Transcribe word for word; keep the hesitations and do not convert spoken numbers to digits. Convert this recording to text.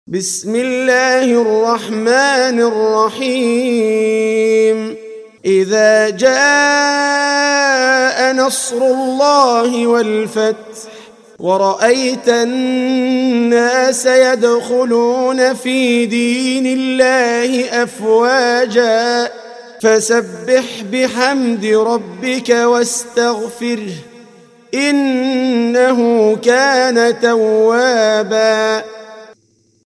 بسم الله الرحمن الرحيم إذا جاء نصر الله والفتح ورأيت الناس يدخلون في دين الله أفواجا فسبح بحمد ربك واستغفره إنه كان توابا